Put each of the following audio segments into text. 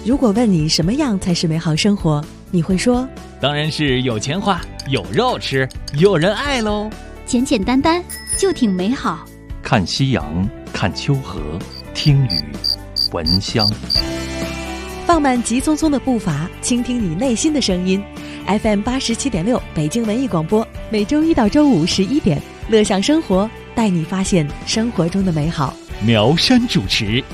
如果问你什么样才是美好生活，你会说当然是有钱花，有肉吃，有人爱喽。 简简单单就挺美好。 看夕阳，看秋河，听雨，闻香。 放慢急匆匆的步伐，倾听你内心的声音。FM 87.6北京文艺广播，每周一到周五11点，乐享生活，带你发现生活中的美好。 苗山主持。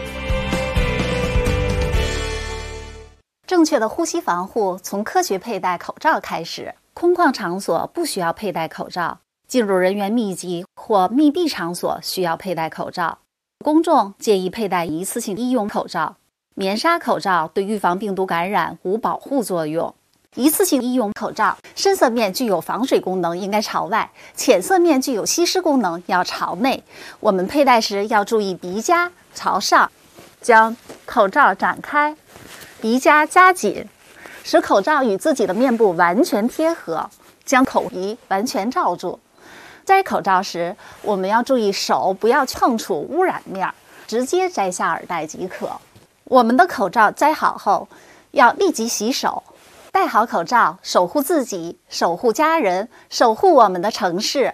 正确的呼吸防护从科学佩戴口罩开始。空旷场所不需要佩戴口罩，进入人员密集或密闭场所需要佩戴口罩。公众建议佩戴一次性医用口罩。棉纱口罩对预防病毒感染无保护作用。一次性医用口罩深色面具有防水功能，应该朝外；浅色面具有吸湿功能，要朝内。我们佩戴时要注意鼻夹朝上，将口罩展开，鼻夹夹紧，使口罩与自己的面部完全贴合，将口鼻完全罩住。摘口罩时，我们要注意手不要碰触污染面，直接摘下耳带即可。我们的口罩摘好后，要立即洗手。戴好口罩，守护自己，守护家人，守护我们的城市。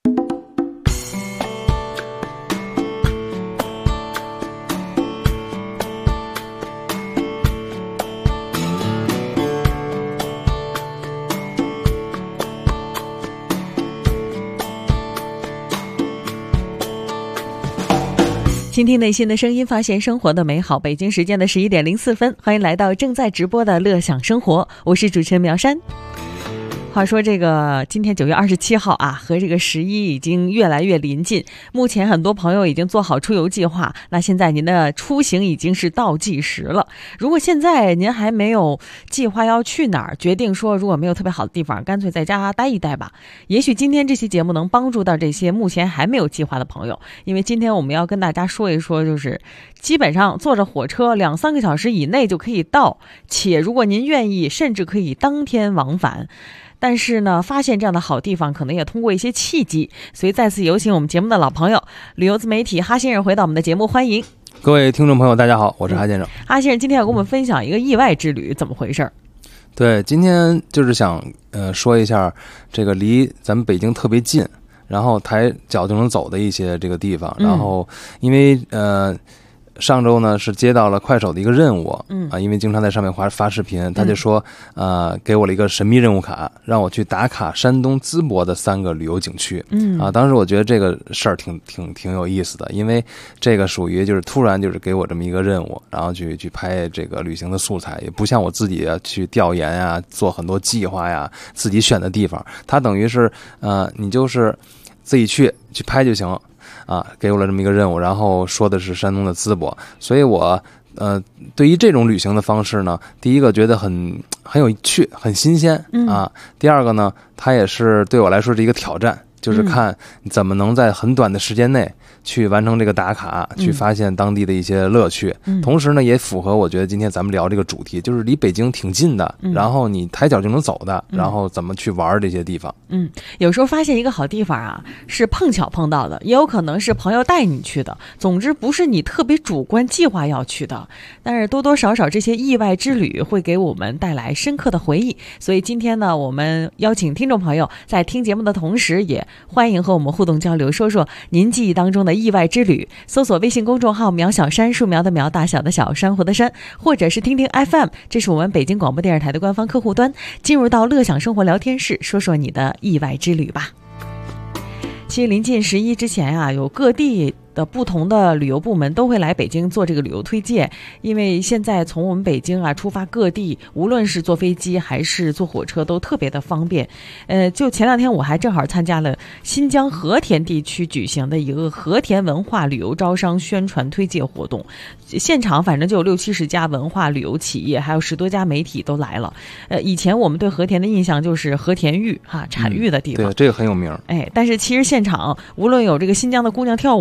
倾听内心的声音，发现生活的美好。北京时间的11点04分，欢迎来到正在直播的乐享生活，我是主持人苗山。话说这个今天9月27号啊，和这个11已经越来越临近。目前很多朋友已经做好出游计划，那现在您的出行已经是倒计时了。如果现在您还没有计划要去哪儿，决定说如果没有特别好的地方，干脆在家待一待吧。也许今天这期节目能帮助到这些目前还没有计划的朋友，因为今天我们要跟大家说一说，就是基本上坐着火车2-3个小时以内就可以到，且如果您愿意，甚至可以当天往返。但是呢，发现这样的好地方可能也通过一些契机，所以再次有请我们节目的老朋友，旅游自媒体哈先生回到我们的节目，欢迎各位听众朋友，大家好，我是哈先生。 哈先生今天要跟我们分享一个意外之旅，怎么回事？ 对，今天就是想说一下这个离咱们北京特别近，然后抬脚就能走的一些这个地方。然后因为上周呢是接到了快手的一个任务，因为经常在上面发视频，他就说给我了一个神秘任务卡，让我去打卡山东淄博的3个旅游景区。当时我觉得这个事儿挺有意思的，因为这个属于就是突然就是给我这么一个任务，然后去拍这个旅行的素材，也不像我自己去调研呀，做很多计划呀，自己选的地方，它等于是你就是自己去拍就行。给我了这么一个任务，然后说的是山东的淄博，所以我对于这种旅行的方式呢，第一个觉得很有趣，很新鲜啊。第二个呢，它也是对我来说是一个挑战，就是看你怎么能在很短的时间内去完成这个打卡，去发现当地的一些乐趣。同时呢，也符合我觉得今天咱们聊这个主题，就是离北京挺近的，然后你抬脚就能走的，然后怎么去玩这些地方。 有时候发现一个好地方啊，是碰巧碰到的，也有可能是朋友带你去的。总之不是你特别主观计划要去的，但是多多少少这些意外之旅会给我们带来深刻的回忆。所以今天呢，我们邀请听众朋友在听节目的同时，也欢迎和我们互动交流，说说您记忆当中的意外之旅。搜索微信公众号苗小山，树苗的苗，大小的小，珊瑚的珊，或者是听听 FM， 这是我们北京广播电视台的官方客户端。进入到乐享生活聊天室，说说你的意外之旅吧。其实临近11之前啊，有各地的不同的旅游部门都会来北京做这个旅游推荐，因为现在从我们北京啊出发各地，无论是坐飞机还是坐火车都特别的方便。就前2天我还正好参加了新疆和田地区举行的一个和田文化旅游招商宣传推介活动，现场反正就有60-70家文化旅游企业，还有10多家媒体都来了。以前我们对和田的印象就是和田玉产玉的地方， 对，这个很有名。 但是其实现场无论有这个新疆的姑娘跳舞，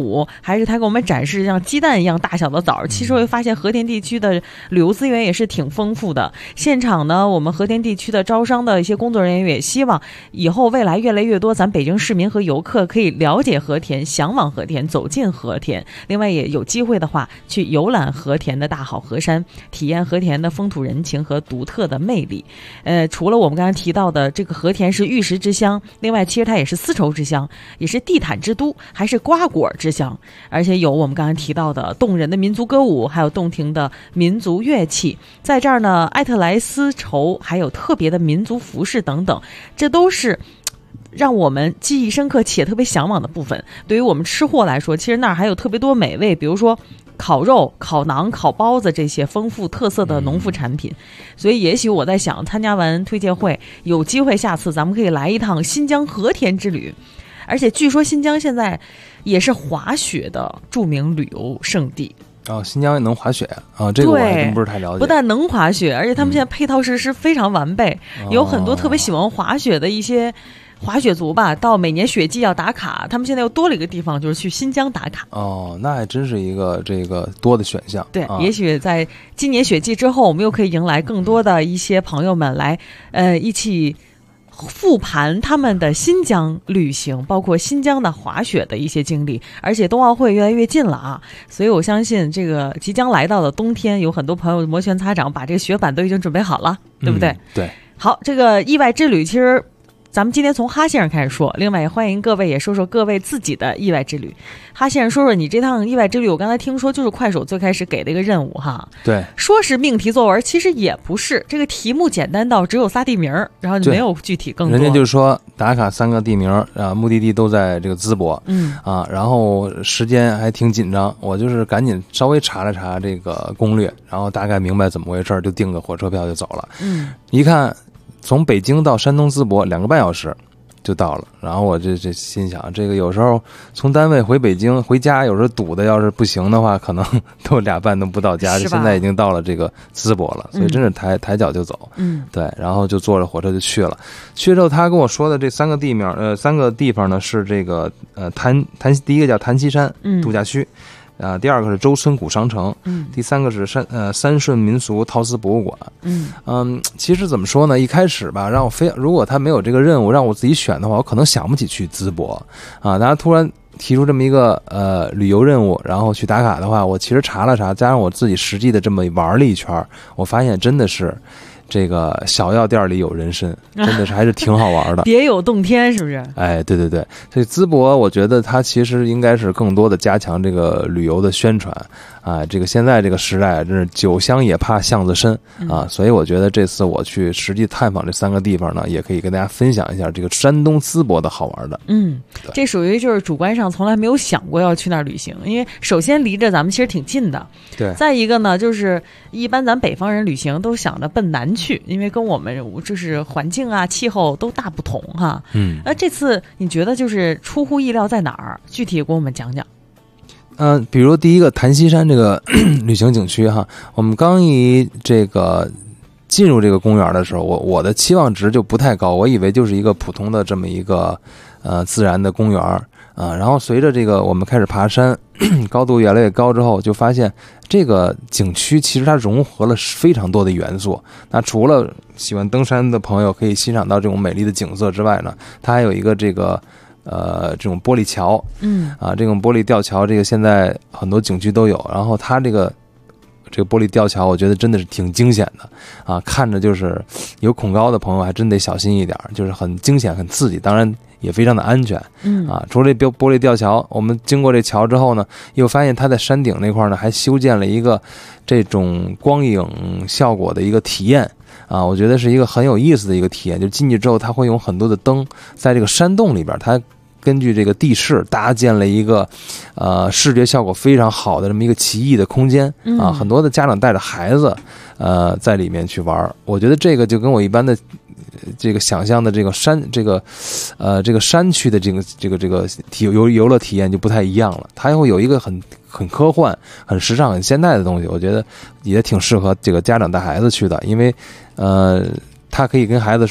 还是他给我们展示像鸡蛋一样大小的枣。其实会发现和田地区的旅游资源也是挺丰富的。现场呢，我们和田地区的招商的一些工作人员也希望以后未来越来越多咱北京市民和游客可以了解和田，向往和田，走进和田。另外也有机会的话去游览和田的大好河山，体验和田的风土人情和独特的魅力。除了我们刚才提到的这个和田是玉石之乡，另外其实它也是丝绸之乡，也是地毯之都，还是瓜果之乡，而且有我们刚才提到的动人的民族歌舞，还有动听的民族乐器。在这儿呢，艾特莱丝绸还有特别的民族服饰等等，这都是让我们记忆深刻且特别向往的部分。对于我们吃货来说，其实那儿还有特别多美味，比如说烤肉、烤馕、烤包子这些丰富特色的农副产品。所以也许我在想，参加完推介会，有机会下次咱们可以来一趟新疆和田之旅。而且据说新疆现在也是滑雪的著名旅游胜地。 新疆也能滑雪啊，这个我还真不是太了解。 不但能滑雪，而且他们现在配套设施非常完备，有很多特别喜欢滑雪的一些滑雪族吧，到每年雪季要打卡，他们现在又多了一个地方，就是去新疆打卡。 那还真是一个这个多的选项。 对，也许在今年雪季之后，我们又可以迎来更多的一些朋友们来，一起复盘他们的新疆旅行，包括新疆的滑雪的一些经历。而且冬奥会越来越近了啊，所以我相信这个即将来到的冬天，有很多朋友摩拳擦掌，把这个雪板都已经准备好了，对不对？ 对。 好，这个意外之旅其实咱们今天从哈先生开始说，另外也欢迎各位也说说各位自己的意外之旅。哈先生，说说你这趟意外之旅，我刚才听说就是快手最开始给的一个任务哈。 对， 说是命题作文，其实也不是，这个题目简单到只有仨地名，然后就没有具体更多。 人家就是说打卡3个地名啊，目的地都在这个淄博，然后时间还挺紧张，我就是赶紧稍微查了查这个攻略，然后大概明白怎么回事，就订个火车票就走了。一看从北京到山东淄博2个半小时就到了，然后我这心想，这个有时候从单位回北京回家，有时候堵的要是不行的话，可能都2半都不到家。现在已经到了这个淄博了，所以真是抬脚就走。对，然后就坐着火车就去了。去之后，他跟我说的这3个地名，3个地方呢是这个第一个叫檀溪山度假区。第2个是周村古商城，第3个是三顺民俗陶瓷博物馆。其实怎么说呢？一开始吧，如果他没有这个任务让我自己选的话，我可能想不起去淄博啊。大家突然提出这么一个旅游任务，然后去打卡的话，我其实查了查，加上我自己实际的这么玩了一圈，我发现真的是这个小药店里有人参，真的是还是挺好玩的， 别有洞天，是不是？ 哎，对对对，所以淄博我觉得它其实应该是更多的加强这个旅游的宣传啊。这个现在这个时代真是酒香也怕巷子深啊，所以我觉得这次我去实际探访这3个地方呢，也可以跟大家分享一下这个山东淄博的好玩的。 这属于就是主观上从来没有想过要去那儿旅行，因为首先离着咱们其实挺近的， 对。 再一个呢，就是一般咱北方人旅行都想着奔南去，因为跟我们就是环境啊、气候都大不同哈。那这次你觉得就是出乎意料在哪儿？具体给我们讲讲。 比如第一个檀溪山这个旅行景区哈，我们刚这个进入这个公园的时候，我的期望值就不太高，我以为就是一个普通的这么一个自然的公园啊。然后随着这个我们开始爬山，高度越来越高之后，就发现这个景区其实它融合了非常多的元素。那除了喜欢登山的朋友可以欣赏到这种美丽的景色之外呢，它还有一个这种玻璃桥，这种玻璃吊桥，这个现在很多景区都有。然后它这个玻璃吊桥，我觉得真的是挺惊险的啊，看着就是有恐高的朋友还真得小心一点，就是很惊险、很刺激，当然也非常的安全。除了这玻璃吊桥，我们经过这桥之后呢，又发现它在山顶那块呢还修建了一个这种光影效果的一个体验。我觉得是一个很有意思的一个体验，就进去之后它会用很多的灯在这个山洞里边，它根据这个地势搭建了一个视觉效果非常好的这么一个奇异的空间啊，很多的家长带着孩子在里面去玩。我觉得这个就跟我一般的这个想象的这个山区的这个游乐体验就不太一样了，它会有一个很科幻、很时尚、很现代的东西，我觉得也挺适合这个家长带孩子去的，因为他可以跟孩子说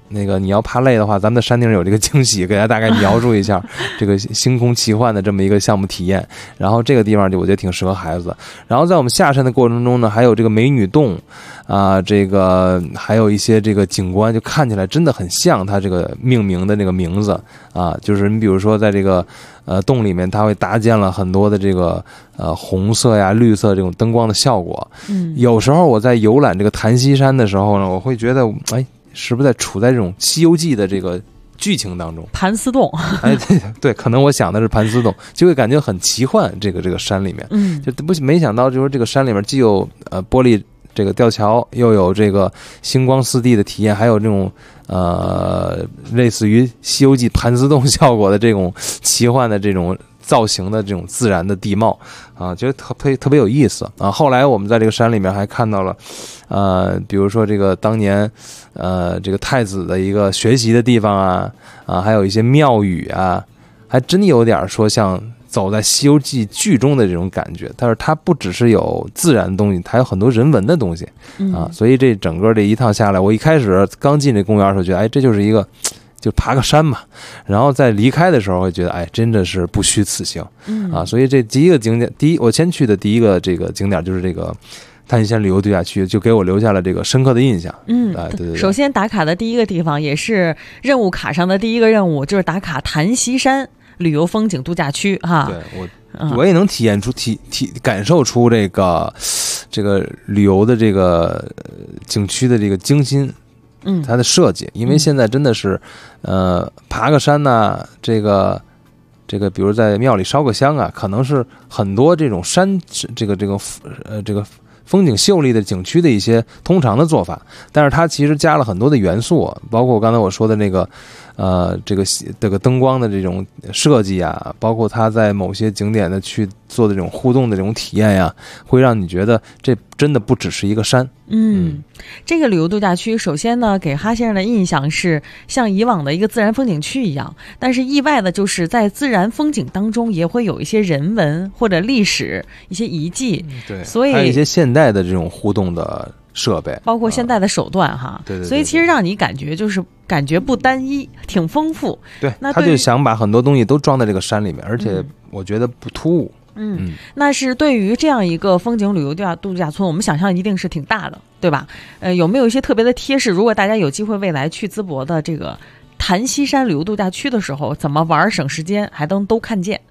那个你要怕累的话，咱们的山顶有这个惊喜，给大家大概描述一下这个星空奇幻的这么一个项目体验。然后这个地方就我觉得挺适合孩子。然后在我们下山的过程中呢，还有这个美女洞啊，这个还有一些这个景观，就看起来真的很像它这个命名的那个名字啊，就是你比如说在这个洞里面，它会搭建了很多的这个红色呀、绿色这种灯光的效果。有时候我在游览这个檀溪山的时候呢，我会觉得是不是在处在这种《西游记》的这个剧情当中？ 盘丝洞， 对，可能我想的是盘丝洞，就会感觉很奇幻。这个山里面，就没想到，就是这个山里面既有玻璃这个吊桥，又有这个星光四地的体验，还有这种类似于《西游记》盘丝洞效果的这种奇幻的这种造型的这种自然的地貌啊，觉得特别有意思啊。后来我们在这个山里面还看到了，比如说这个当年这个太子的一个学习的地方啊，还有一些庙宇啊，还真有点说像走在《西游记》剧中的这种感觉。但是它不只是有自然的东西，它有很多人文的东西啊。所以这整个这一趟下来，我一开始刚进这公园的时候，觉得这就是一个。就爬个山嘛，然后在离开的时候会觉得，真的是不虚此行啊！所以这第一个景点，我先去的第一个这个景点就是这个檀溪山旅游度假区，就给我留下了这个深刻的印象。对。 首先打卡的第一个地方，也是任务卡上的第一个任务，就是打卡檀溪山旅游风景度假区哈。 对我也能体验出感受出这个旅游的这个景区的这个精心。它的设计，因为现在真的是，爬个山呐，这个，比如在庙里烧个香啊，可能是很多这种山这个风景秀丽的景区的一些通常的做法，但是它其实加了很多的元素，包括刚才我说的那个，这个灯光的这种设计啊，包括它在某些景点的去做的这种互动的这种体验呀，会让你觉得这真的不只是一个山。 这个旅游度假区首先呢，给哈先生的印象是像以往的一个自然风景区一样，但是意外的就是在自然风景当中也会有一些人文或者历史一些遗迹。 对， 所以还有一些现代的这种互动的设备， 包括现代的手段哈。 对， 所以其实让你感觉不单一，挺丰富。 对，他就想把很多东西都装在这个山里面，而且我觉得不突兀。 那是对于这样一个风景旅游度假村，我们想象一定是挺大的，对吧？有没有一些特别的贴士？如果大家有机会未来去淄博的这个檀溪山旅游度假区的时候，怎么玩省时间还能都看见？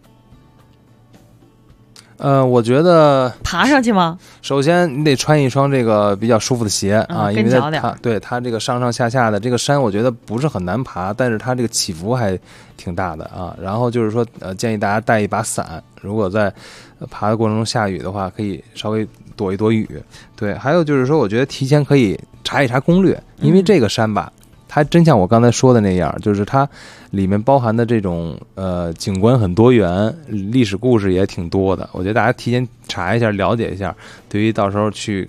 我觉得爬上去吗？ 首先你得穿一双这个比较舒服的鞋啊，因为它这个上上下下的这个山，我觉得不是很难爬，但是它这个起伏还挺大的啊。然后就是说，建议大家带一把伞，如果在爬的过程中下雨的话，可以稍微躲一躲雨。对，还有就是说，我觉得提前可以查一查攻略，因为这个山吧。它真像我刚才说的那样，就是它里面包含的这种景观很多元，历史故事也挺多的。我觉得大家提前查一下，了解一下，对于到时候去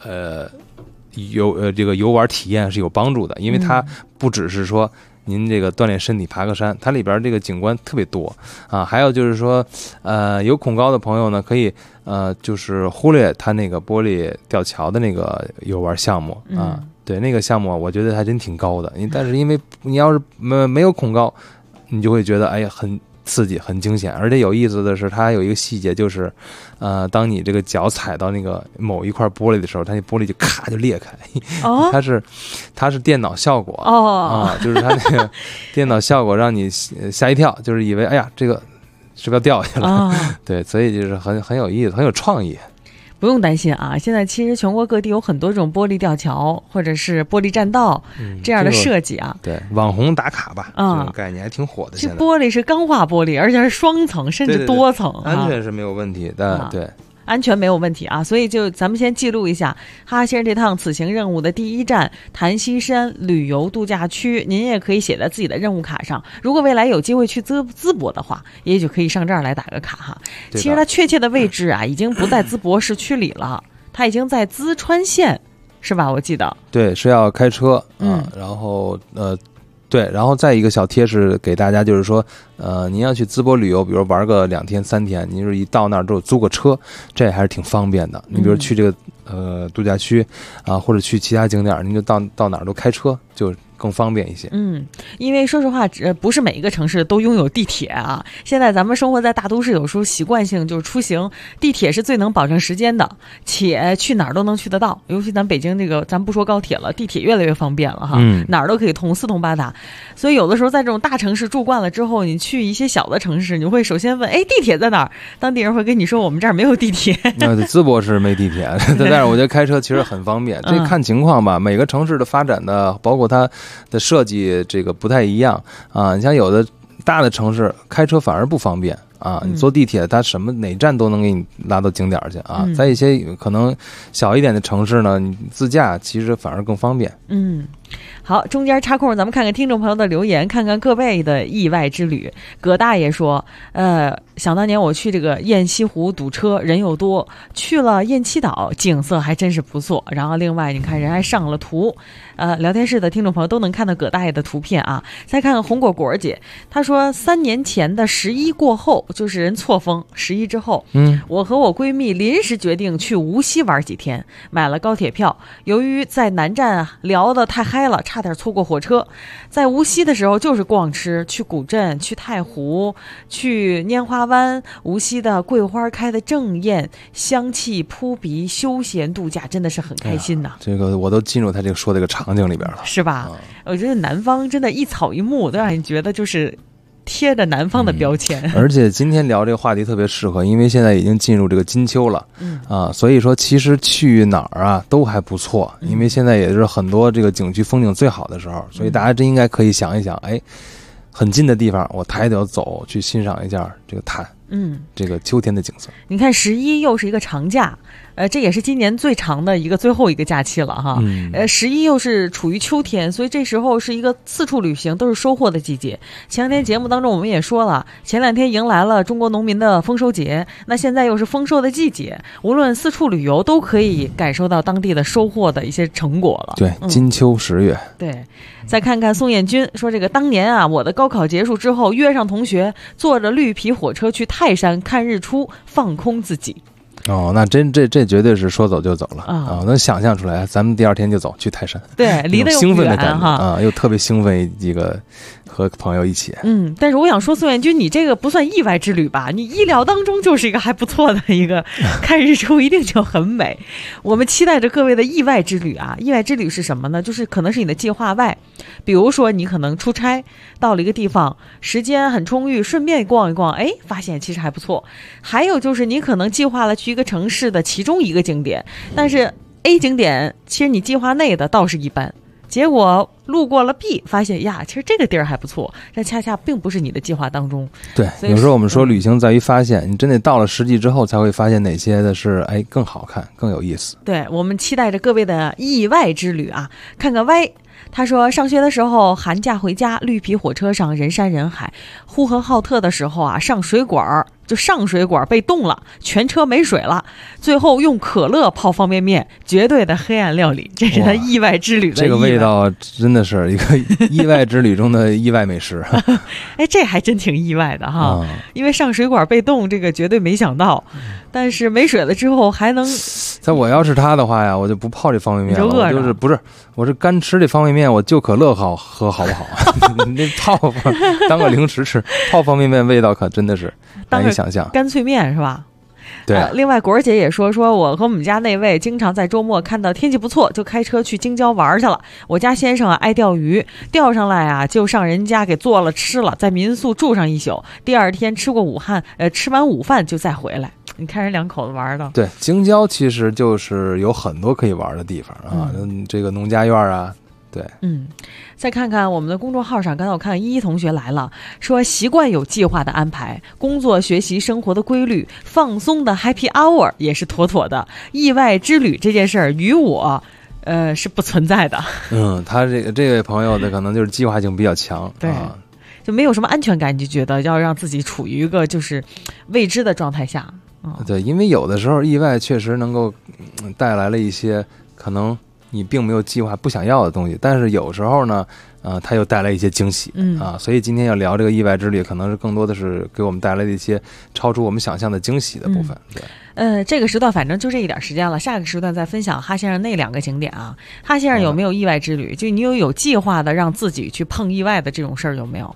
这个游玩体验是有帮助的。因为它不只是说您这个锻炼身体爬个山，它里边这个景观特别多啊。还有就是说有恐高的朋友呢，可以就是忽略它那个玻璃吊桥的那个游玩项目啊。对，那个项目我觉得还真挺高的，但是因为你要是没有恐高，你就会觉得很刺激、很惊险。而且有意思的是，它有一个细节，就是当你这个脚踩到那个某一块玻璃的时候，它那玻璃就咔就裂开。它是电脑效果就是它那个电脑效果让你吓一跳，就是以为这个是不是要掉下来？对，所以就是很有意思，很有创意。 不用担心啊，现在其实全国各地有很多这种玻璃吊桥或者是玻璃栈道这样的设计啊。 对，网红打卡吧，这种概念还挺火的。现在玻璃是钢化玻璃，而且是双层甚至多层， 安全是没有问题的。对。 安全没有问题啊，所以就咱们先记录一下哈先生这趟此行任务的第一站檀溪山旅游度假区，您也可以写在自己的任务卡上。如果未来有机会去淄博的话，也许可以上这儿来打个卡哈。其实它确切的位置啊，已经不在淄博市区里了，它已经在淄川县，是吧？我记得。对， 是要开车然后对，然后再一个小贴士给大家，就是说，您要去淄博旅游，比如玩个2天3天，您就是一到那儿之后租个车，这还是挺方便的。你比如去这个度假区啊，或者去其他景点，您就到哪儿都开车，就更方便一些。 因为说实话，不是每一个城市都拥有地铁啊。现在咱们生活在大都市，有时候习惯性就是出行，地铁是最能保证时间的，且去哪儿都能去得到。尤其咱北京这个，咱不说高铁了，地铁越来越方便了哈，哪儿都可以通，四通八达。所以有的时候在这种大城市住惯了之后，你去一些小的城市，你会首先问，哎，地铁在哪儿？当地人会跟你说，我们这儿没有地铁。 淄博是没地铁，但是我觉得开车其实很方便。这看情况吧，每个城市的发展的，包括它的设计，这个不太一样啊。你像有的大的城市开车反而不方便啊，你坐地铁它哪站都能给你拉到景点去啊。在一些可能小一点的城市呢，你自驾其实反而更方便。 好，中间插空，咱们看看听众朋友的留言，看看各位的意外之旅。葛大爷说，想当年我去这个雁西湖堵车，人又多，去了雁栖岛，景色还真是不错。然后另外你看人还上了图，聊天室的听众朋友都能看到葛大爷的图片啊。再看看红果果姐，她说3年前的11过后，就是人错峰11之后，我和我闺蜜临时决定去无锡玩几天，买了高铁票。由于在南站聊得太嗨了，差点错过火车。在无锡的时候就是逛吃，去古镇，去太湖，去拈花湾。无锡的桂花开的正艳，香气扑鼻，休闲度假真的是很开心呐。 这个我都进入他这个说这个场景里边了， 是吧？我觉得南方真的一草一木都让你觉得就是贴着南方的标签。 而且今天聊这个话题特别适合，因为现在已经进入这个金秋了，所以说其实去哪儿啊都还不错，因为现在也是很多这个景区风景最好的时候，所以大家真应该可以想一想，哎，很近的地方我抬脚走去欣赏一下这个潭，这个秋天的景色。 你看11又是一个长假，这也是今年最长的最后一个假期了哈。11又是处于秋天，所以这时候是一个四处旅行都是收获的季节。前两天节目当中我们也说了，前2天迎来了中国农民的丰收节，那现在又是丰收的季节，无论四处旅游都可以感受到当地的收获的一些成果了。 对，金秋10月。 对，再看看宋彦军说，这个当年啊，我的高考结束之后，约上同学坐着绿皮火车去泰山看日出，放空自己。 那这绝对是说走就走了啊！能想象出来，咱们第2天就走去泰山， 对，离得又兴奋的感觉哈， 又特别兴奋一个和朋友一起。 但是我想说，宋彦军，你这个不算意外之旅吧？你意料当中就是一个还不错的一个看日出，一定就很美。我们期待着各位的意外之旅啊！意外之旅是什么呢？就是可能是你的计划外，比如说你可能出差到了一个地方，时间很充裕，顺便逛一逛，哎，发现其实还不错。还有就是你可能计划了去一个城市的其中一个景点，但是 A 景点其实你计划内的倒是一般，结果路过了 B， 发现呀，其实这个地儿还不错，但恰恰并不是你的计划当中。 对，有时候我们说旅行在于发现，你真得到了实际之后才会发现哪些的是更好看更有意思。 对，我们期待着各位的意外之旅啊！看看 Y， 他说上学的时候寒假回家，绿皮火车上人山人海，呼和浩特的时候啊，上水管被冻了，全车没水了，最后用可乐泡方便面，绝对的黑暗料理，这是他意外之旅的这个味道真的是一个意外之旅中的意外美食。 这还真挺意外的哈，因为上水管被冻这个绝对没想到，但是没水了之后还能。 在我要是他的话呀，我就不泡这方便面了，我是干吃这方便面，我就可乐喝好不好？那泡当个零食吃，泡方便面味道可真的是难以想象。 干脆面是吧？ 对另外果儿姐也说我和我们家那位经常在周末看到天气不错就开车去京郊玩去了。我家先生爱钓鱼，钓上来啊就上人家给做了吃了，在民宿住上一宿，第2天吃完午饭就再回来。你看人2口子玩的。 对，京郊其实就是有很多可以玩的地方啊，这个农家院啊。对， 再看看我们的公众号上，刚才我看依依同学来了，说习惯有计划的安排，工作、学习、生活的规律，放松的 happy hour 也是妥妥的。意外之旅这件事儿与我是不存在的。 他这位朋友的可能就是计划性比较强， 对，就没有什么安全感，你就觉得要让自己处于一个就是未知的状态下。 对，因为有的时候意外确实能够带来了一些可能你并没有计划不想要的东西，但是有时候呢，它又带来一些惊喜，所以今天要聊这个意外之旅，可能是更多的是给我们带来的一些超出我们想象的惊喜的部分。对， 这个时段反正就这一点时间了，下个时段再分享哈先生那2个景点啊。哈先生有没有意外之旅？就你有计划的让自己去碰意外的这种事儿有没有？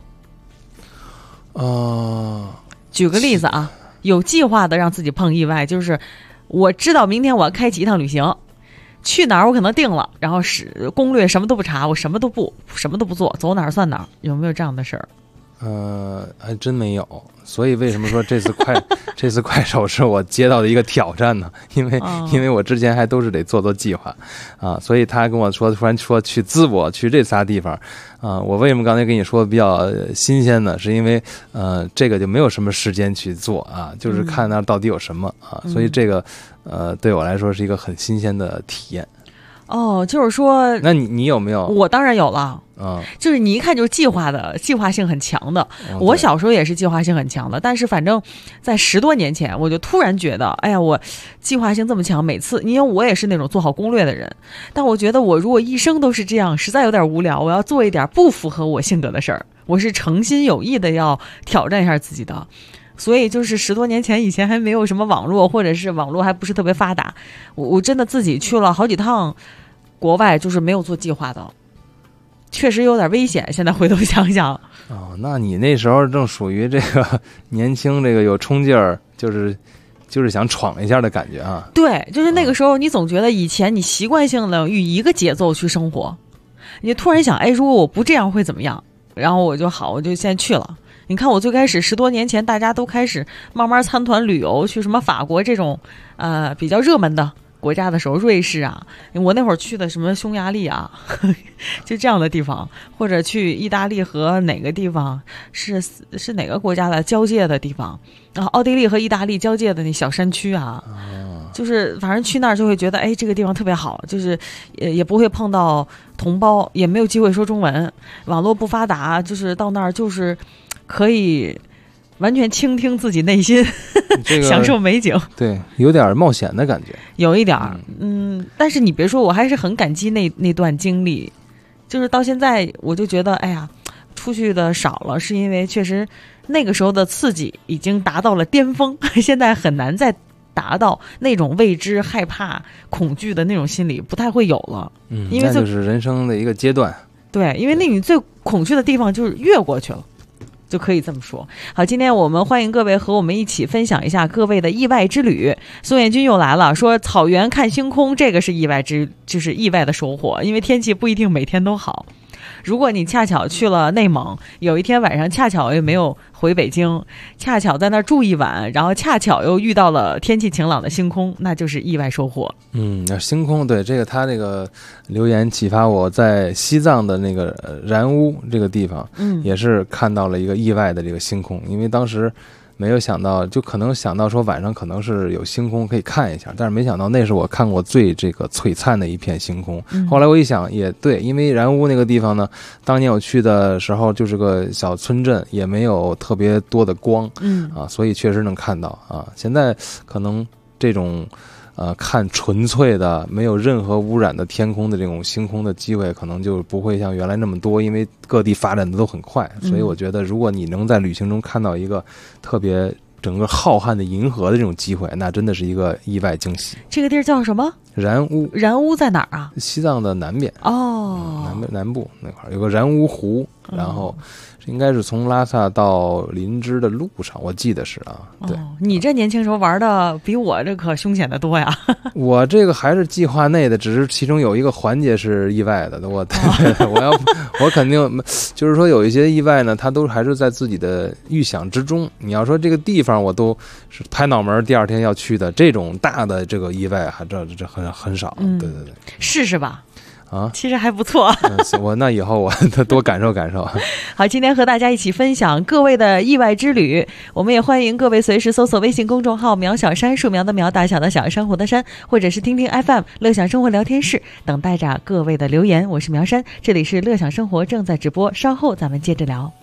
举个例子啊，有计划的让自己碰意外，就是我知道明天我要开启一趟旅行。去哪儿我可能定了，然后攻略什么都不查，我什么都不做，走哪儿算哪儿，有没有这样的事儿？ 还真没有。所以为什么说这次快手是我接到的一个挑战呢？因为我之前还都是得做计划啊，所以他跟我说突然说去淄博去这仨地方啊，我为什么刚才跟你说比较新鲜呢？是因为这个就没有什么时间去做啊，就是看那到底有什么啊，所以这个对我来说是一个很新鲜的体验。 就是说， 那你有没有？ 我当然有了。就是你一看就是计划性很强的。我小时候也是计划性很强的，但是反正在10多年前，我就突然觉得，哎呀，我计划性这么强，每次因为我也是那种做好攻略的人，但我觉得我如果一生都是这样，实在有点无聊，我要做一点不符合我性格的事儿，我是诚心有意的要挑战一下自己的。所以就是10多年前，以前还没有什么网络，或者是网络还不是特别发达，我真的自己去了好几趟国外，就是没有做计划的，确实有点危险。现在回头想想， 那你那时候正属于这个年轻，这个有冲劲儿，就是想闯一下的感觉啊。对， 就是那个时候，你总觉得以前你习惯性的以一个节奏去生活，你突然想，哎，如果我不这样会怎么样？然后我就现在去了。你看我最开始10多年前，大家都开始慢慢参团旅游，去什么法国这种比较热门的国家的时候，瑞士啊，我那会儿去的什么匈牙利啊，就这样的地方，或者去意大利和哪个地方是哪个国家的交界的地方，然后奥地利和意大利交界的那小山区啊，就是反正去那儿就会觉得，哎，这个地方特别好，就是也不会碰到同胞，也没有机会说中文，网络不发达，就是到那儿就是可以完全倾听自己内心，享受美景。 对，有点冒险的感觉， 有一点但是你别说，我还是很感激那段经历，就是到现在我就觉得，哎呀，出去的少了，是因为确实那个时候的刺激已经达到了巅峰，现在很难再达到那种未知、害怕、恐惧的那种心理，不太会有了。因为那就是人生的一个阶段。 对，因为那你最恐惧的地方就是越过去了。就可以这么说。好，今天我们欢迎各位和我们一起分享一下各位的意外之旅。宋彦军又来了，说草原看星空，这个是就是意外的收获，因为天气不一定每天都好。如果你恰巧去了内蒙，有一天晚上恰巧又没有回北京，恰巧在那儿住一晚，然后恰巧又遇到了天气晴朗的星空，那就是意外收获。 那星空，对，这个他这个留言启发我在西藏的那个然乌这个地方，也是看到了一个意外的这个星空，因为当时没有想到，就可能想到说晚上可能是有星空可以看一下，但是没想到那是我看过最这个璀璨的一片星空。后来我一想也对，因为然乌那个地方呢，当年我去的时候就是个小村镇，也没有特别多的光，所以确实能看到啊。现在可能这种看纯粹的没有任何污染的天空的这种星空的机会可能就不会像原来那么多，因为各地发展的都很快，所以我觉得如果你能在旅行中看到一个特别整个浩瀚的银河的这种机会，那真的是一个意外惊喜。 这个地儿叫什么？ 然乌。然乌在哪儿啊？ 西藏的南边。南部那块有个然乌湖，然后应该是从拉萨到林芝的路上，我记得是啊。对， 你这年轻时候玩的比我这可凶险的多呀。 我这个还是计划内的，只是其中有一个环节是意外的。我肯定就是说有一些意外呢，它都还是在自己的预想之中。你要说这个地方我都是拍脑门第二天要去的，这种大的这个意外还这很少。对， 试试吧。其实还不错。 我那以后我多感受感受。 好，今天和大家一起分享各位的意外之旅，我们也欢迎各位随时搜索微信公众号苗小山，树苗的苗，大小的小，珊瑚的珊，或者是听听 FM 乐享生活聊天室，等待着各位的留言。我是苗山，这里是乐享生活正在直播，稍后咱们接着聊。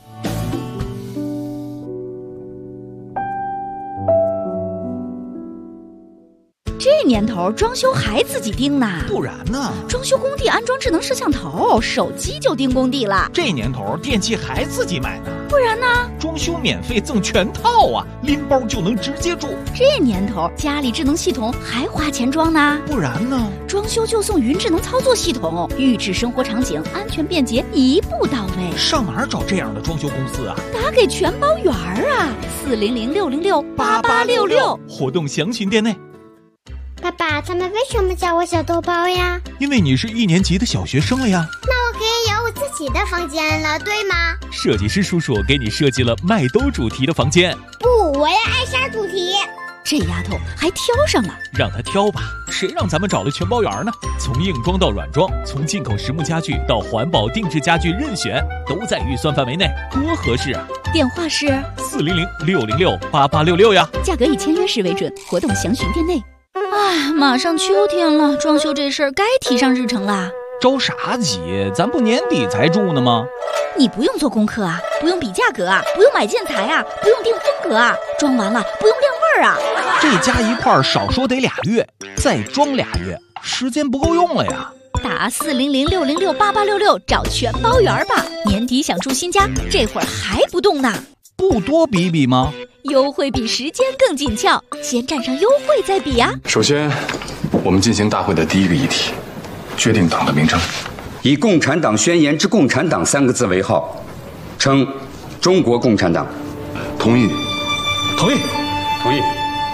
这年头装修还自己盯呢？ 不然呢？ 装修工地安装智能摄像头，手机就盯工地了。 这年头电器还自己买呢？ 不然呢？ 装修免费赠全套啊，拎包就能直接住。 这年头家里智能系统还花钱装呢？ 不然呢？ 装修就送云智能操作系统，预制生活场景，安全便捷，一步到位。 上哪儿找这样的装修公司啊？ 打给全包园啊，400-606-8866， 活动详询店内。 爸爸，他们为什么叫我小豆包呀？ 因为你是1年级的小学生了呀。 那我可以有我自己的房间了，对吗？ 设计师叔叔给你设计了麦兜主题的房间。 不，我要艾莎主题。 这丫头还挑上了， 让她挑吧，谁让咱们找了全包园呢？从硬装到软装，从进口实木家具到环保定制家具，任选都在预算范围内，多合适啊！ 电话是 400-606-8866呀。 价格以签约时为准，活动详询店内。哎，马上秋天了，装修这事儿该提上日程啦。 着啥急？咱不年底才住呢吗？ 你不用做功课啊，不用比价格啊，不用买建材啊，不用定风格啊，装完了不用晾味儿啊。 这加一块儿少说得2月，再装2月，时间不够用了呀。 打400-606-8866找全包园吧。年底想住新家，这会儿还不动呢？ 不多比比吗？ 优惠比时间更紧俏，先占上优惠再比啊。 首先，我们进行大会的第一个议题，决定党的名称。 以《共产党宣言》之共产党3个字为号，称中国共产党。 同意。 同意。 同意。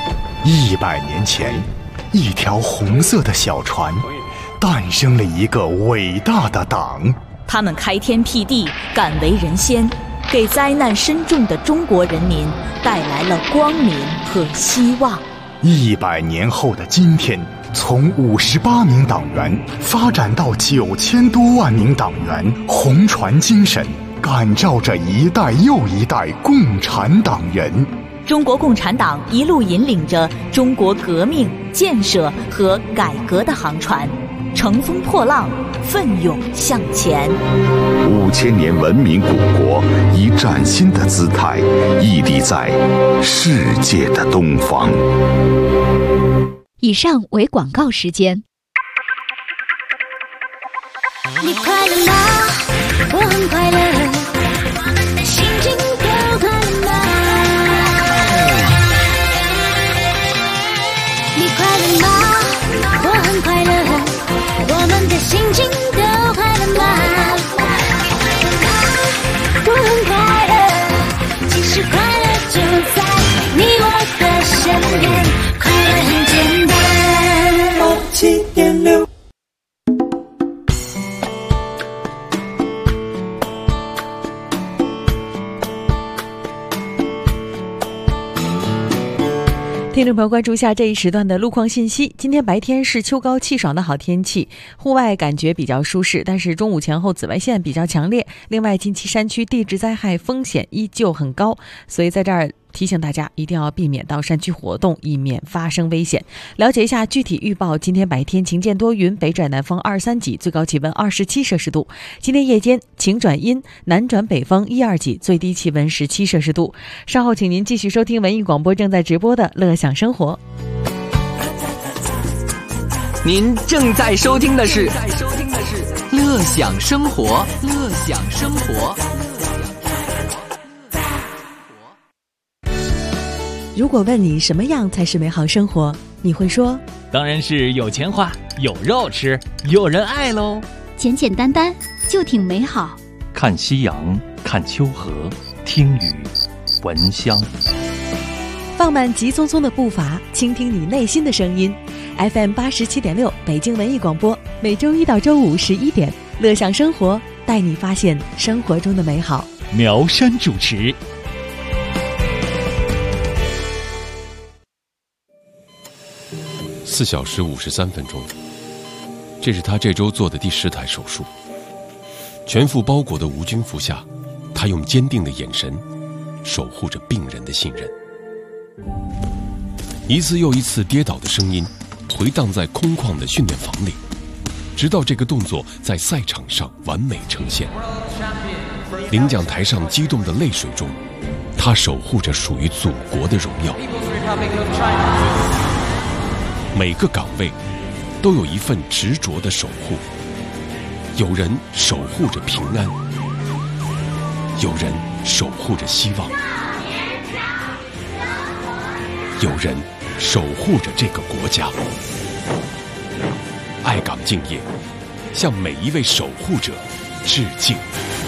100年前，一条红色的小船，诞生了一个伟大的党。 他们开天辟地，敢为人先，给灾难深重的中国人民带来了光明和希望。 100年后的今天，从58名党员发展到9000多万名党员，红船精神感召着一代又一代共产党人。 中国共产党一路引领着中国革命、建设和改革的航船，乘风破浪，奋勇向前。 5000年文明古国以崭新的姿态屹立在世界的东方。 以上为广告时间。 你快乐吗？我很快乐，心情都快乐吗？你快乐吗？我很快乐，我们的心情都快乐吗？我很快乐，其实快乐就在你我的身边，快乐很简单。7.6 听众朋友，关注一下这一时段的路况信息。今天白天是秋高气爽的好天气，户外感觉比较舒适，但是中午前后紫外线比较强烈。另外，近期山区地质灾害风险依旧很高，所以在这儿提醒大家一定要避免到山区活动，以免发生危险。了解一下具体预报：今天白天晴间多云，北转南风2、3级，最高气温27摄氏度；今天夜间晴转阴，南转北风1、2级，最低气温17摄氏度。稍后请您继续收听文艺广播正在直播的乐享生活。 您正在收听的是乐享生活，乐享生活。 如果问你什么样才是美好生活，你会说当然是有钱花，有肉吃，有人爱喽。 简简单单就挺美好。 看夕阳，看秋荷，听雨，闻香。 放慢急匆匆的步伐，倾听你内心的声音。FM 87.6北京文艺广播，每周一到周五11点，乐享生活，带你发现生活中的美好。 苗山主持。 4小时53分钟，这是他这周做的第10台手术。全副包裹的无菌服下，他用坚定的眼神守护着病人的信任。一次又一次跌倒的声音回荡在空旷的训练房里，直到这个动作在赛场上完美呈现。领奖台上激动的泪水中，他守护着属于祖国的荣耀。 每个岗位都有一份执着的守护，有人守护着平安，有人守护着希望，有人守护着这个国家。爱岗敬业，向每一位守护者致敬。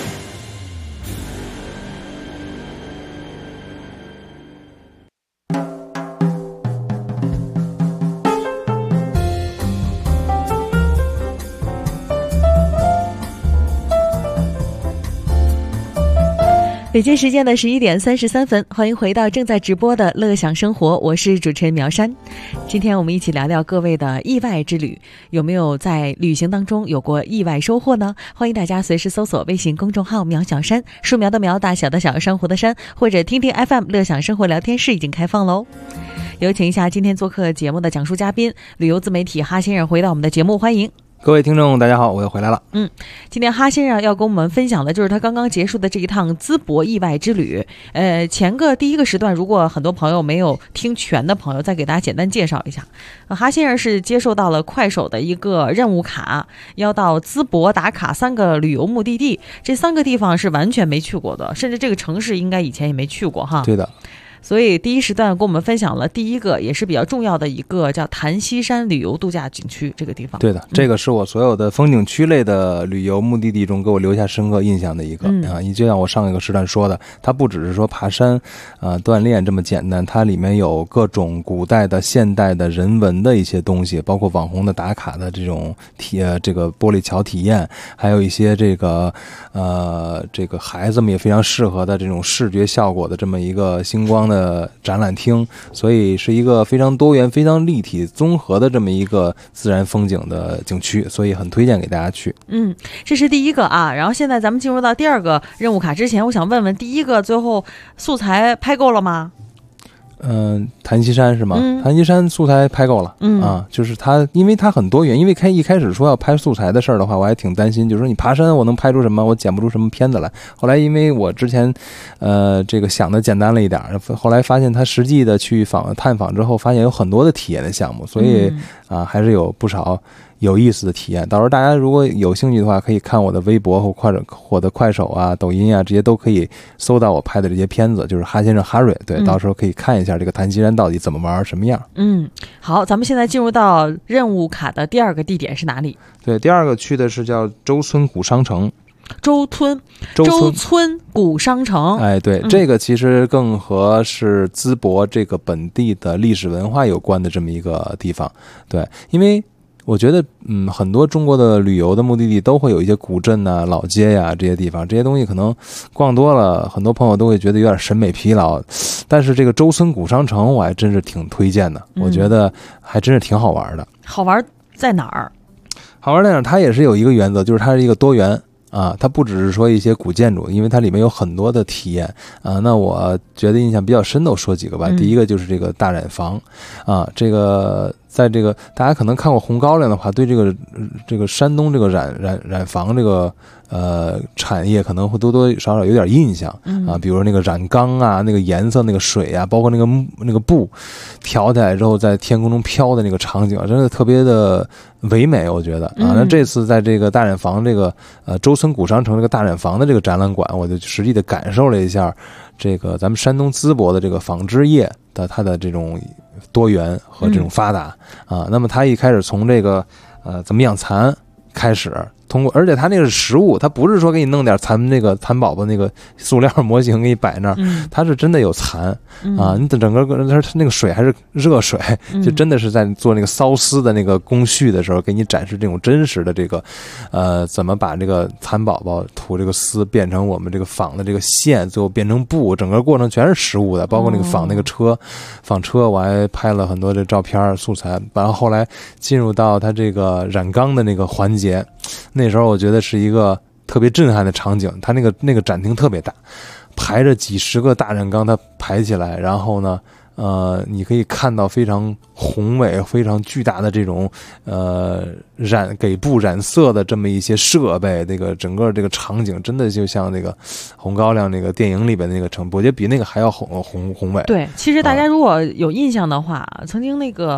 北京时间的11点33分，欢迎回到正在直播的乐享生活，我是主持人苗山。今天我们一起聊聊各位的意外之旅，有没有在旅行当中有过意外收获呢？欢迎大家随时搜索微信公众号苗小山，树苗的苗，大小的小，珊瑚的珊，或者听听 FM 乐享生活聊天室已经开放喽。有请一下今天做客节目的讲述嘉宾，旅游自媒体哈先生回到我们的节目，欢迎。 各位听众大家好，我又回来了。 今天哈先生要跟我们分享的就是他刚刚结束的这一趟淄博意外之旅。第一个时段，如果很多朋友没有听全的朋友，再给大家简单介绍一下。哈先生是接受到了快手的一个任务卡，要到淄博打卡3个旅游目的地，这3个地方是完全没去过的，甚至这个城市应该以前也没去过哈。 对的。 所以第一时段跟我们分享了第一个也是比较重要的一个叫檀溪山旅游度假景区这个地方。 对的，这个是我所有的风景区类的旅游目的地中给我留下深刻印象的一个就像我上一个时段说的，它不只是说爬山锻炼这么简单，它里面有各种古代的现代的人文的一些东西，包括网红的打卡的这种这个玻璃桥体验，还有一些这个孩子们也非常适合的这种视觉效果的这么一个星光的展览厅，所以是一个非常多元非常立体综合的这么一个自然风景的景区，所以很推荐给大家去。 这是第一个啊。然后现在咱们进入到第二个任务卡之前，我想问问第一个最后素材拍够了吗？ 檀溪山是吗？檀溪山素材拍够了。就是它，因为它很多元。因为一开始说要拍素材的事儿的话，我还挺担心，就是说你爬山我能拍出什么？我剪不出什么片子来。后来因为我之前这个想的简单了一点，后来发现它实际的去探访之后，发现有很多的体验的项目，所以还是有不少有意思的体验。到时候大家如果有兴趣的话，可以看我的微博或者我的快手啊、抖音啊，这些都可以搜到我拍的这些片子，就是哈先生哈瑞。对，到时候可以看一下这个檀溪山到底怎么玩什么样。 好，咱们现在进入到任务卡的第二个地点是哪里？ 对，第二个去的是叫周村古商城。 周村古商城。对， 这个其实更和是淄博这个本地的历史文化有关的这么一个地方。对，因为我觉得很多中国的旅游的目的地都会有一些古镇啊、老街呀这些地方，这些东西可能逛多了，很多朋友都会觉得有点审美疲劳。但是这个周村古商城我还真是挺推荐的，我觉得还真是挺好玩的。 好玩在哪儿？ 好玩在哪儿？它也是有一个原则，就是它是一个多元。它不只是说一些古建筑，因为它里面有很多的体验那我觉得印象比较深的，我说几个吧。第一个就是这个大染坊这个在这个大家可能看过红高粱的话，对这个山东这个染坊这个产业可能会多多少少有点印象比如说那个染缸啊，那个颜色、那个水啊，包括那个布调起来之后在天空中飘的那个场景，真的特别的唯美，我觉得那这次在这个大染坊这个周村古商城这个大染坊的这个展览馆，我就实际的感受了一下这个咱们山东淄博的这个纺织业的它的这种多元和这种发达那么它一开始从这个怎么养蚕开始，通过，而且它那个是实物，它不是说给你弄点那个蚕宝宝那个塑料模型给你摆那儿，它是真的有蚕你整个它那个水还是热水，就真的是在做那个缫丝的那个工序的时候，给你展示这种真实的这个怎么把这个蚕宝宝吐这个丝变成我们这个纺的这个线，最后变成布，整个过程全是实物的，包括那个纺那个纺车，我还拍了很多的照片素材。然后后来进入到它这个染缸的那个环节，那时候我觉得是一个特别震撼的场景，它那个展厅特别大，排着几十个大染缸，它排起来，然后呢你可以看到非常宏伟非常巨大的这种给布染色的这么一些设备，这个整个这个场景真的就像那个红高粱那个电影里边那个城，我觉得比那个还要宏伟。 对，其实大家如果有印象的话，曾经那个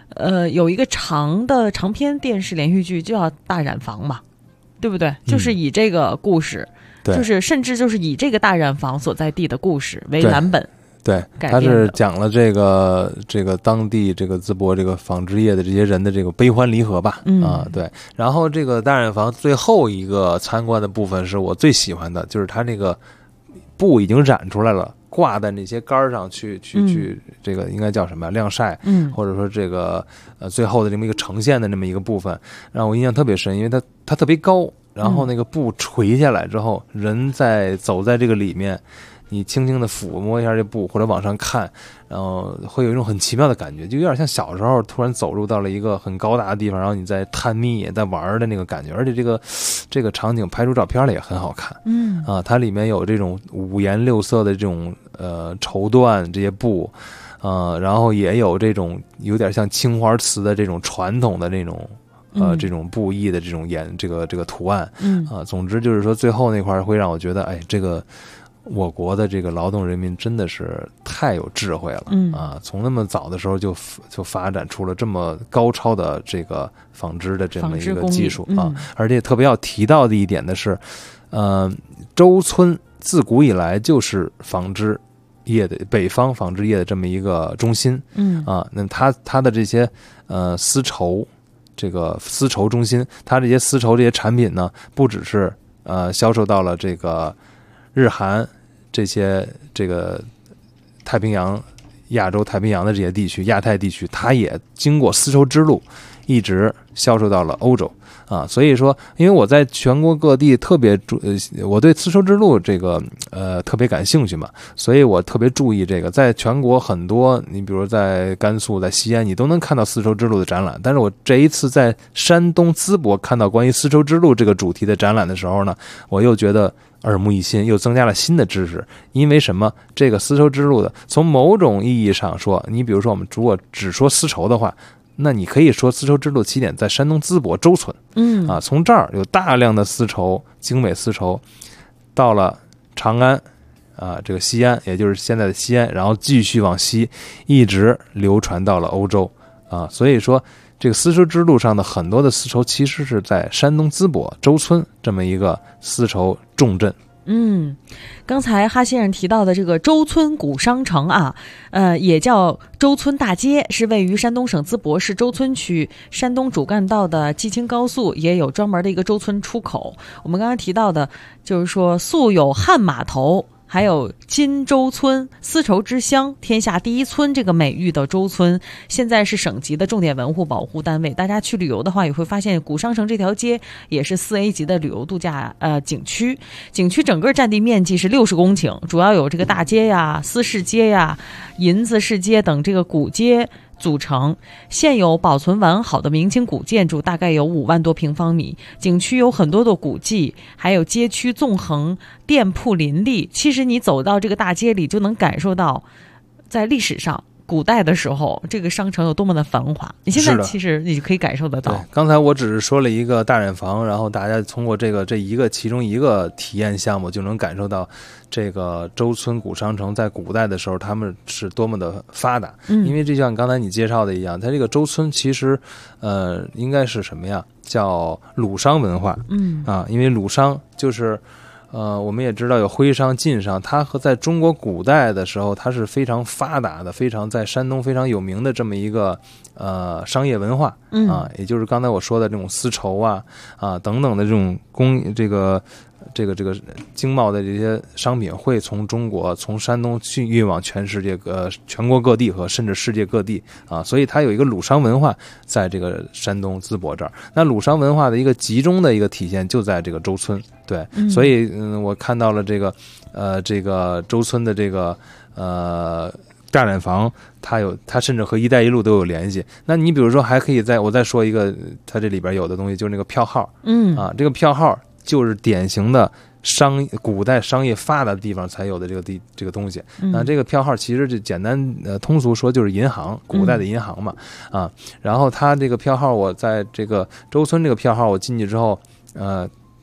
有一个长篇电视连续剧就叫《大染坊》嘛，对不对？就是以这个故事，就是甚至就是以这个大染坊所在地的故事为蓝本。 对，他是讲了这个当地这个淄博这个纺织业的这些人的这个悲欢离合吧，对。然后这个大染坊最后一个参观的部分是我最喜欢的，就是他那个布已经染出来了，挂在那些杆上去这个应该叫什么晾晒，或者说这个最后的这么一个呈现的这么一个部分，让我印象特别深，因为它特别高，然后那个布垂下来之后，人走在这个里面。你轻轻的抚摸一下这布，或者往上看，然后会有一种很奇妙的感觉，就有点像小时候突然走入到了一个很高大的地方，然后你在探秘在玩的那个感觉。而且这个场景拍出照片来也很好看，它里面有这种五颜六色的这种绸缎这些布，然后也有这种有点像青花瓷的这种传统的这种布艺的这种这个图案，总之就是说最后那块会让我觉得，哎，这个。我国的这个劳动人民真的是太有智慧了，从那么早的时候就发展出了这么高超的这个纺织的这么一个技术啊，而且特别要提到的一点的是，周村自古以来就是纺织业的北方纺织业的这么一个中心，那它的这些丝绸这个丝绸中心，它这些丝绸这些产品呢，不只是销售到了这个日韩。这个太平洋、亚洲太平洋的这些地区、亚太地区，它也经过丝绸之路，一直销售到了欧洲啊。所以说，因为我在全国各地我对丝绸之路这个特别感兴趣嘛，所以我特别注意这个。在全国很多，你比如在甘肃、在西安，你都能看到丝绸之路的展览。但是我这一次在山东淄博看到关于丝绸之路这个主题的展览的时候呢，我又觉得。耳目一新，又增加了新的知识。因为什么？这个丝绸之路的，从某种意义上说，你比如说我们如果只说丝绸的话，那你可以说丝绸之路起点在山东淄博周村，从这儿有大量的丝绸，精美丝绸，到了长安，这个西安，也就是现在的西安，然后继续往西，一直流传到了欧洲，所以说。这个丝绸之路上的很多的丝绸，其实是在山东淄博周村这么一个丝绸重镇。 刚才哈先生提到的这个周村古商城啊，也叫周村大街，是位于山东省淄博市周村区。山东主干道的济青高速也有专门的一个周村出口。我们刚才提到的，就是说素有汉码头。还有金周村丝绸之乡天下第一村这个美誉的周村，现在是省级的重点文物保护单位。大家去旅游的话，也会发现古商城这条街也是4A 级的旅游度假景区。景区整个占地面积是60公顷，主要有这个大街呀、丝市街呀、银子市街等这个古街组成。现有保存完好的明清古建筑大概有5万多平方米，景区有很多的古迹，还有街区纵横，店铺林立。其实你走到这个大街里，就能感受到在历史上古代的时候这个商城有多么的繁华。你现在其实你可以感受得到。 对，刚才我只是说了一个大染坊，然后大家通过其中一个体验项目就能感受到这个周村古商城在古代的时候他们是多么的发达。因为就像刚才你介绍的一样，它这个周村其实应该是什么呀，叫鲁商文化。因为鲁商就是我们也知道有徽商、晋商，它和在中国古代的时候，它是非常发达的，非常在山东非常有名的这么一个商业文化也就是刚才我说的这种丝绸等等的这种这个经贸的这些商品会从中国从山东去运往全世界全国各地和甚至世界各地所以它有一个鲁商文化在这个山东淄博这儿。那鲁商文化的一个集中的一个体现就在这个周村。对，所以我看到了这个周村的这个大染坊，它甚至和一带一路都有联系。那你比如说还可以我再说一个，它这里边有的东西就是那个票号。这个票号就是典型的古代商业发达的地方才有的这个东西。那这个票号其实就简单通俗说就是银行，古代的银行嘛。然后它这个票号，我在这个周村这个票号我进去之后，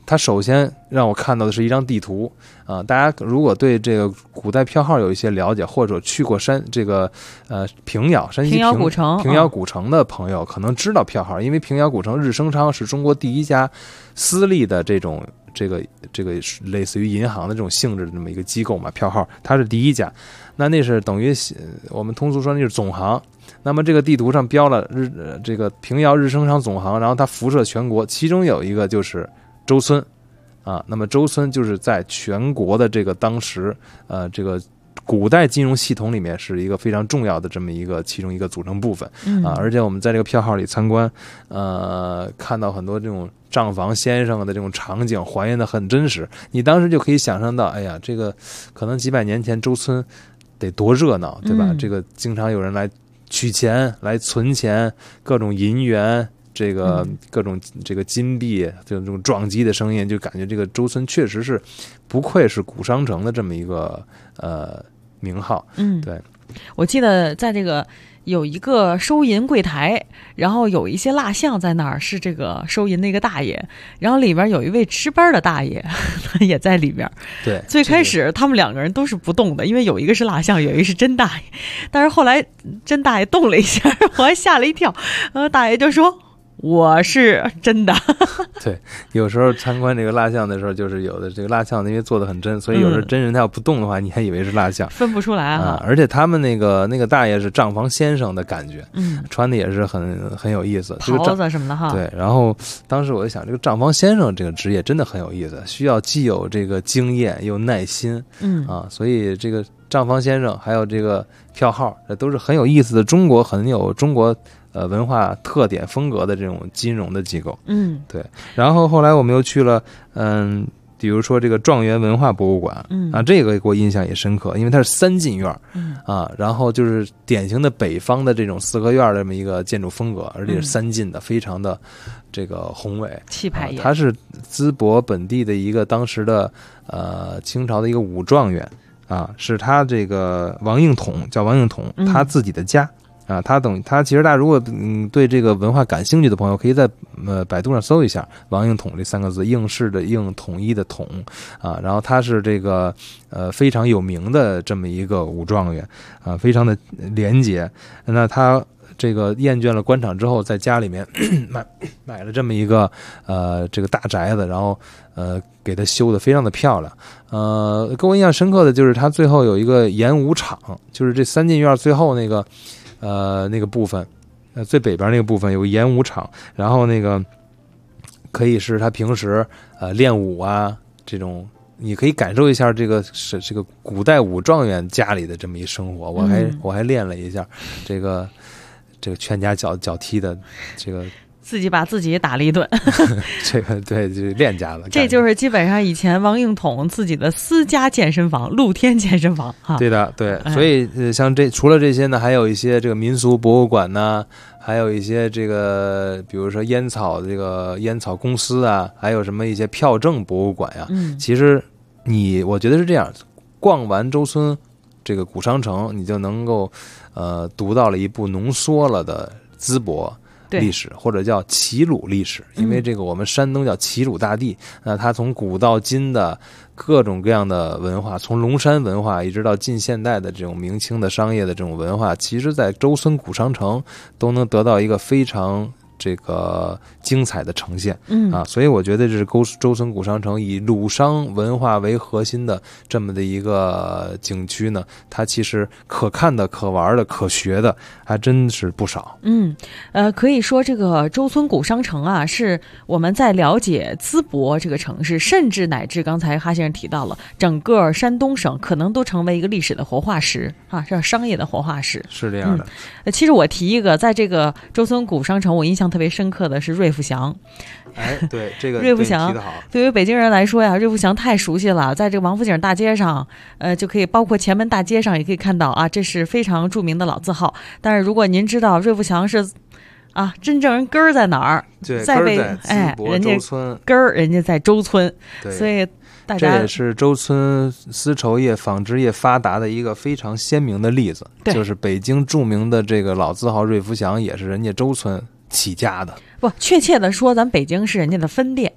它首先让我看到的是一张地图啊，大家如果对这个古代票号有一些了解，或者去过山阳山西平遥古城平遥古城的朋友，可能知道票号，因为平遥古城日升昌是中国第一家私立的这个类似于银行的这种性质的这么一个机构嘛，票号它是第一家，那是等于我们通俗说那是总行。那么这个地图上标了这个平遥日升昌总行，然后它辐射全国，其中有一个就是周村啊。那么周村就是在全国的这个当时这个古代金融系统里面是一个非常重要的这么一个其中一个组成部分啊。而且我们在这个票号里参观，看到很多这种账房先生的这种场景还原的很真实，你当时就可以想象到，哎呀，这个可能几百年前周村得多热闹，对吧？这个经常有人来取钱来存钱，各种银元，这个各种这个金币，这种撞击的声音，就感觉这个周村确实是不愧是古商城的这么一个名号。对， 我记得在这个有一个收银柜台，然后有一些蜡像在那儿，是这个收银那个大爷，然后里边有一位值班的大爷他也在里边。 对， 最开始他们两个人都是不动的，因为有一个是蜡像，有一个是真大爷，但是后来真大爷动了一下，我还吓了一跳，大爷就说我是真的。 对，有时候参观这个蜡像的时候，就是有的这个蜡像因为做的很真，所以有时候真人他要不动的话，你还以为是蜡像， 分不出来啊。 而且他们那个大爷是账房先生的感觉，穿的也是很有意思， 袍子什么的哈。 对，然后当时我就想，这个账房先生这个职业真的很有意思，需要既有这个经验又耐心，所以这个账房先生还有这个票号，这都是很有意思的很有中国文化特点风格的这种金融的机构。对。然后后来我们又去了比如说这个状元文化博物馆，这个给我印象也深刻，因为它是3进院，然后就是典型的北方的这种四合院的这么一个建筑风格，而且是3进的，非常的这个宏伟气派。 它是淄博本地的一个当时的清朝的一个武状元是他这个王应统，叫王应统，他自己的家。他其实大家如果对这个文化感兴趣的朋友，可以在百度上搜一下王应统这3个字，应试的应，统一的统然后他是这个非常有名的这么一个武状元非常的廉洁。那他这个厌倦了官场之后，在家里面买了这么一个这个大宅子，然后给他修得非常的漂亮。给我印象深刻的就是他最后有一个演武场，就是这3进院最后那个部分，最北边那个部分有个演武场，然后那个可以是他平时练武这种，你可以感受一下这个古代武状元家里的这么一生活。我还练了一下这个拳夹脚踢的这个。 自己把自己打了一顿。 这个对，就是练家子。 这就是基本上以前王应统自己的私家健身房，露天健身房哈。 对的，对。所以像除了这些呢，还有一些这个民俗博物馆呢，还有一些这个比如说烟草公司还有什么一些票证博物馆呀。其实我觉得是这样，逛完周村这个古商城，你就能够读到了一部浓缩了的淄博历史，或者叫齐鲁历史，因为这个我们山东叫齐鲁大地，那它从古到今的各种各样的文化，从龙山文化一直到近现代的这种明清的商业的这种文化，其实在周村古商城都能得到一个非常这个精彩的呈现。所以我觉得这是周村古商城以鲁商文化为核心的这么的一个景区呢，它其实可看的、可玩的、可学的还真是不少。 可以说这个周村古商城是我们在了解淄博这个城市，甚至乃至刚才哈先生提到了整个山东省可能都成为一个历史的活化石是商业的活化石。 是这样的。 其实我提一个，在这个周村古商城我印象特别深刻的是瑞福祥。 对，这个瑞福祥对于北京人来说呀，瑞福祥太熟悉了，在这个王府井大街上就可以，包括前门大街上也可以看到这是非常著名的老字号。但是如果您知道瑞福祥是真正人根儿在哪儿， 在淄博周村， 根儿人家在周村，所以大家这也是周村丝绸业、纺织业发达的一个非常鲜明的例子。就是北京著名的这个老字号瑞福祥，也是人家周村起家的。 不，确切的说，咱北京是人家的分店。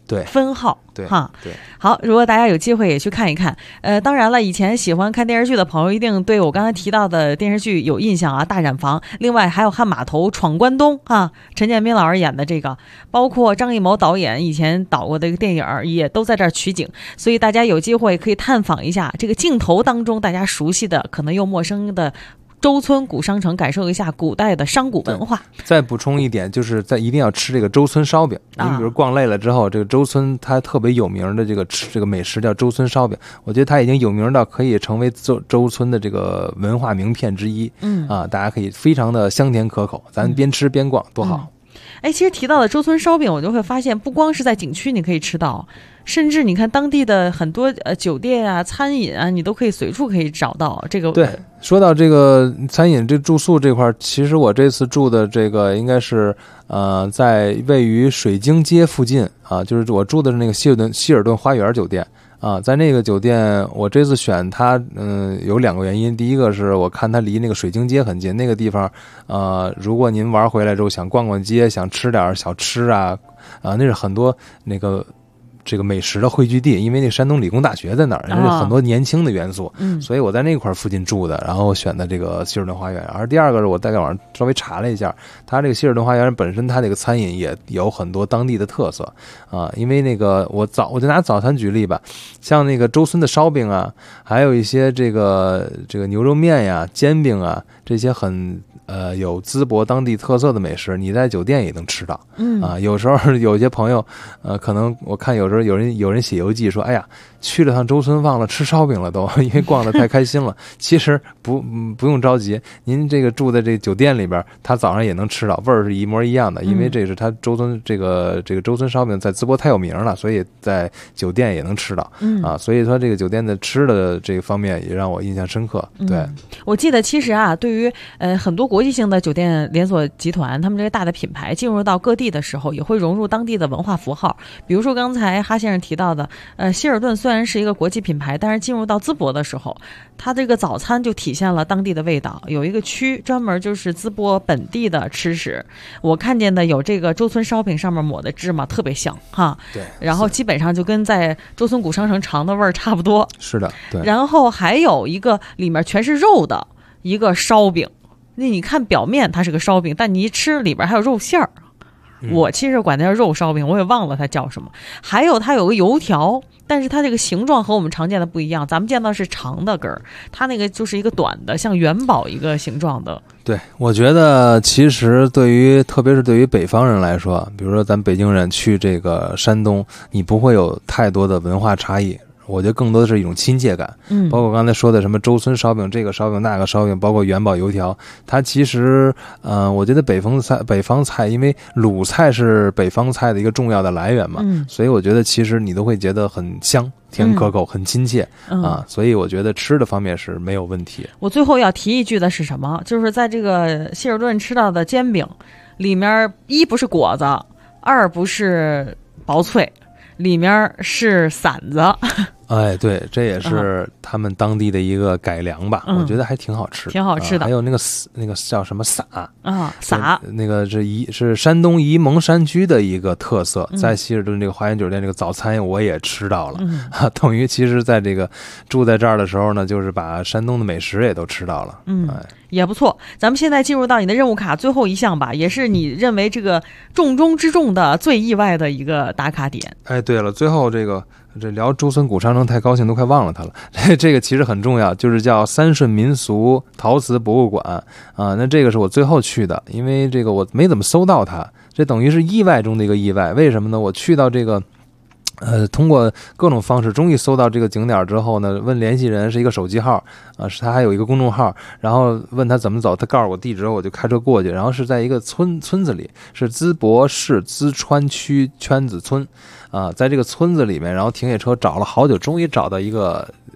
对分号， 对哈， 对。 好，如果大家有机会也去看一看。当然了，以前喜欢看电视剧的朋友一定对我刚才提到的电视剧有印象啊，《大染坊》，另外还有《汉码头》《闯关东》啊，陈建斌老师演的这个，包括张艺谋导演以前导过的一个电影也都在这儿取景，所以大家有机会可以探访一下这个镜头当中大家熟悉的可能又陌生的周村古商城，感受一下古代的商贾文化。 再补充一点，就是一定要吃这个周村烧饼。你比如逛累了之后，这个周村它特别有名的这个美食叫周村烧饼，我觉得它已经有名到可以成为周村的这个文化名片之一。大家可以非常的香甜可口，咱边吃边逛多好。 其实提到的周村烧饼，我就会发现不光是在景区你可以吃到，甚至你看当地的很多酒店啊、餐饮啊，你都可以随处可以找到这个。 对，说到这个餐饮这住宿这块，其实我这次住的这个应该是在位于水晶街附近啊，就是我住的是那个希尔顿花园酒店。在那个酒店，我这次选它，有2个原因。第一个是我看它离那个水晶街很近，那个地方，如果您玩回来之后想逛逛街，想吃点小吃啊，那是很多这个美食的汇聚地，因为那个山东理工大学在那儿，有很多年轻的元素，所以我在那块附近住的，然后选的这个希尔顿花园。而第二个是我在网上稍微查了一下，它这个希尔顿花园本身它这个餐饮也有很多当地的特色因为那个我就拿早餐举例吧，像那个周村的烧饼啊，还有一些这个牛肉面呀、煎饼啊，这些很有淄博当地特色的美食，你在酒店也能吃到。有时候有些朋友可能我看有时候有人写游记说，哎呀，去了趟周村忘了吃烧饼了都，因为逛得太开心了。其实不用着急，您这个住在这个酒店里边，他早上也能吃到，味儿是一模一样的，因为这是他周村这个周村烧饼在淄博太有名了，所以在酒店也能吃到。所以说这个酒店的吃的这个方面也让我印象深刻。对， 我记得其实对于很多国际性的酒店连锁集团，他们这些大的品牌进入到各地的时候，也会融入当地的文化符号。比如说刚才哈先生提到的，希尔顿虽然是一个国际品牌，但是进入到淄博的时候，它这个早餐就体现了当地的味道。有一个区专门就是淄博本地的吃食，我看见的有这个周村烧饼上面抹的芝麻特别香哈。 对， 然后基本上就跟在周村古商城尝的味儿差不多。 是的，对。 然后还有一个里面全是肉的一个烧饼，那你看表面它是个烧饼，但你一吃里边还有肉馅儿。我其实管它叫肉烧饼，我也忘了它叫什么。还有它有个油条，但是它这个形状和我们常见的不一样，咱们见到是长的根儿，它那个就是一个短的，像元宝一个形状的。 对，我觉得其实特别是对于北方人来说，比如说咱北京人去这个山东，你不会有太多的文化差异。我觉得更多的是一种亲切感，包括刚才说的什么周村烧饼，这个烧饼那个烧饼，包括元宝油条，它其实我觉得北方菜，因为鲁菜是北方菜的一个重要的来源嘛，所以我觉得其实你都会觉得很香甜可口，很亲切所以我觉得吃的方面是没有问题。 我最后要提一句的是什么，就是在这个希尔顿吃到的煎饼里面，一不是果子，二不是薄脆，里面是馓子。 哎，对，这也是他们当地的一个改良吧，我觉得还挺好吃的， 挺好吃的。 还有那个叫什么撒撒， 那个是山东沂蒙山区的一个特色，在希尔顿这个花园酒店这个早餐我也吃到了，等于其实在这个住在这儿的时候呢，就是把山东的美食也都吃到了， 也不错。咱们现在进入到你的任务卡最后一项吧，也是你认为这个重中之重的最意外的一个打卡点。 哎，对了，最后这聊周村古商城太高兴，都快忘了它了。这个其实很重要，就是叫三顺民俗陶瓷博物馆那这个是我最后去的，因为这个我没怎么搜到它，这等于是意外中的一个意外。为什么呢？我去到这个通过各种方式终于搜到这个景点之后呢，问联系人是一个手机号是他还有一个公众号，然后问他怎么走，他告诉我地址，我就开车过去，然后是在一个村子里，是淄博市淄川区圈子村在这个村子里面，然后停下车找了好久，终于找到一个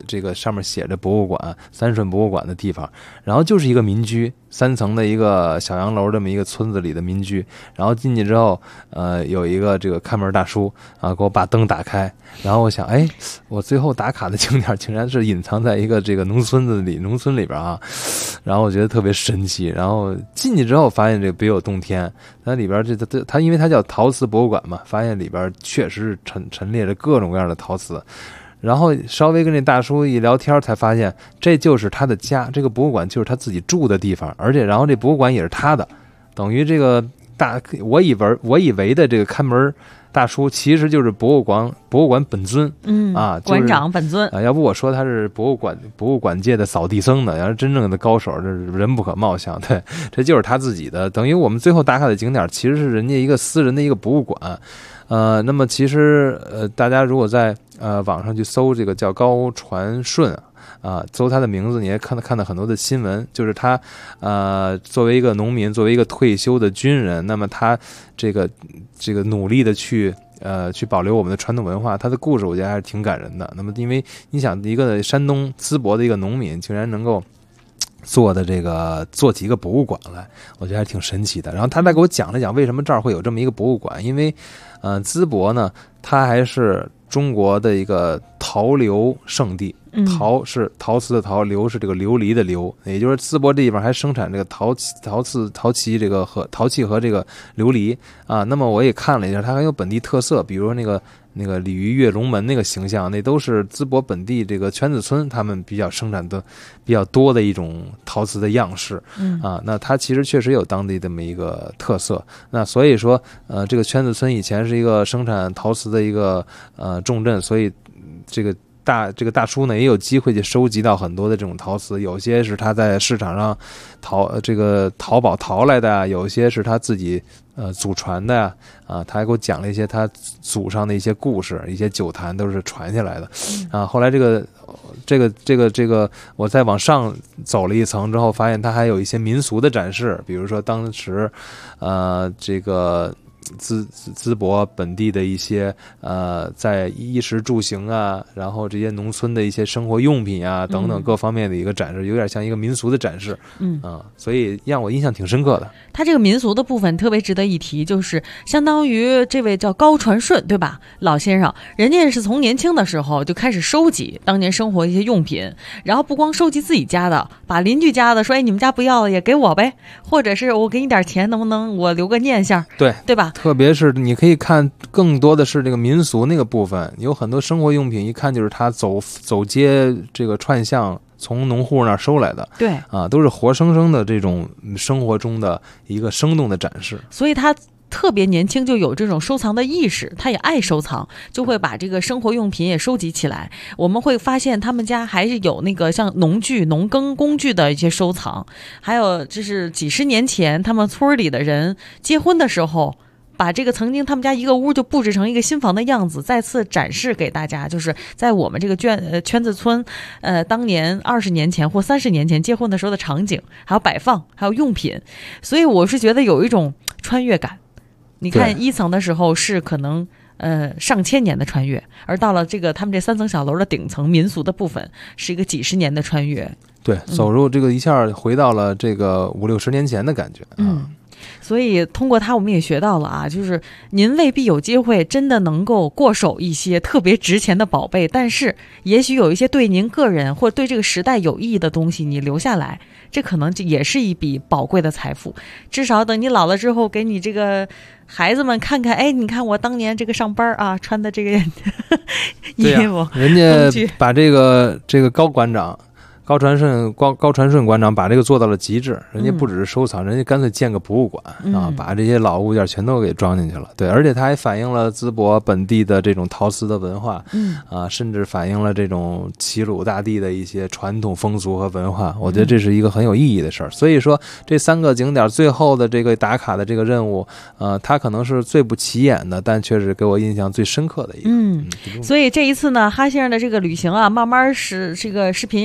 这个上面写着博物馆三顺博物馆的地方，然后就是一个民居，3层的一个小洋楼这么一个村子里的民居，然后进去之后有一个这个看门大叔啊，给我把灯打开，然后我想我最后打卡的景点竟然是隐藏在一个这个农村里边啊，然后我觉得特别神奇，然后进去之后发现这个别有洞天，它里边它因为它叫陶瓷博物馆嘛，发现里边确实是陈列着各种各样的陶瓷，然后稍微跟这大叔一聊天才发现这就是他的家，这个博物馆就是他自己住的地方，而且然后这博物馆也是他的，等于这个我以为的这个看门大叔其实就是博物馆本尊， 馆长本尊啊，要不我说他是博物馆界的扫地僧呢，要是真正的高手，这是人不可貌相。对，这就是他自己的，等于我们最后打卡的景点其实是人家一个私人的一个博物馆。那么其实大家如果在网上去搜这个叫高传顺搜他的名字，你也看到很多的新闻，就是他作为一个农民，作为一个退休的军人，那么他这个努力的去保留我们的传统文化，他的故事我觉得还是挺感人的。那么因为你想一个山东淄博的一个农民竟然能够做起一个博物馆来，我觉得还挺神奇的。然后他再给我讲了讲为什么这儿会有这么一个博物馆，因为淄博呢它还是中国的一个陶琉圣地，陶是陶瓷的陶，琉是这个琉璃的琉，也就是淄博这地方还生产这个陶器这个和陶器和这个琉璃啊。那么我也看了一下，它很有本地特色，比如说那个鲤鱼跃龙门那个形象，那都是淄博本地这个圈子村他们比较生产的比较多的一种陶瓷的样式那它其实确实有当地这么一个特色。那所以说这个圈子村以前是一个生产陶瓷的一个重镇，所以这个大叔呢也有机会去收集到很多的这种陶瓷，有些是他在市场上淘宝淘来的，有些是他自己祖传的他还给我讲了一些他祖上的一些故事，一些酒坛都是传下来的后来这个我再往上走了一层之后，发现他还有一些民俗的展示，比如说当时这个淄博本地的一些在衣食住行然后这些农村的一些生活用品等等各方面的一个展示，有点像一个民俗的展示所以让我印象挺深刻的。 他这个民俗的部分特别值得一提，就是相当于这位叫高传顺对吧，老先生人家是从年轻的时候就开始收集当年生活一些用品，然后不光收集自己家的，把邻居家的说你们家不要了也给我呗，或者是我给你点钱，能不能我留个念想，对吧？ 特别是你可以看更多的是这个民俗那个部分，有很多生活用品一看就是他走街这个串巷从农户那儿收来的， 对都是活生生的这种生活中的一个生动的展示。 所以他特别年轻就有这种收藏的意识，他也爱收藏，就会把这个生活用品也收集起来。我们会发现他们家还是有那个像农具农耕工具的一些收藏，还有就是几十年前他们村里的人结婚的时候把这个曾经他们家一个屋就布置成一个新房的样子再次展示给大家，就是在我们这个圈子村当年20年前或30年前结婚的时候的场景，还有摆放还有用品，所以我是觉得有一种穿越感。你看1层的时候是可能上千年的穿越，而到了这个他们这3层小楼的顶层民俗的部分是一个几十年的穿越， 对，走入这个一下回到了这个50-60年前的感觉所以通过它我们也学到了就是您未必有机会真的能够过手一些特别值钱的宝贝，但是也许有一些对您个人或对这个时代有意义的东西你留下来，这可能也是一笔宝贵的财富。至少等你老了之后给你这个孩子们看看，你看我当年这个上班穿的这个衣服人家把这个高传顺馆长把这个做到了极致，人家不只是收藏，人家干脆建个博物馆把这些老物件全都给装进去了。对，而且它还反映了淄博本地的这种陶瓷的文化甚至反映了这种齐鲁大地的一些传统风俗和文化。我觉得这是一个很有意义的事儿。所以说这3个景点最后的这个打卡的这个任务它可能是最不起眼的，但却是给我印象最深刻的一个所以这一次呢，哈先生的这个旅行慢慢是这个视频也好图片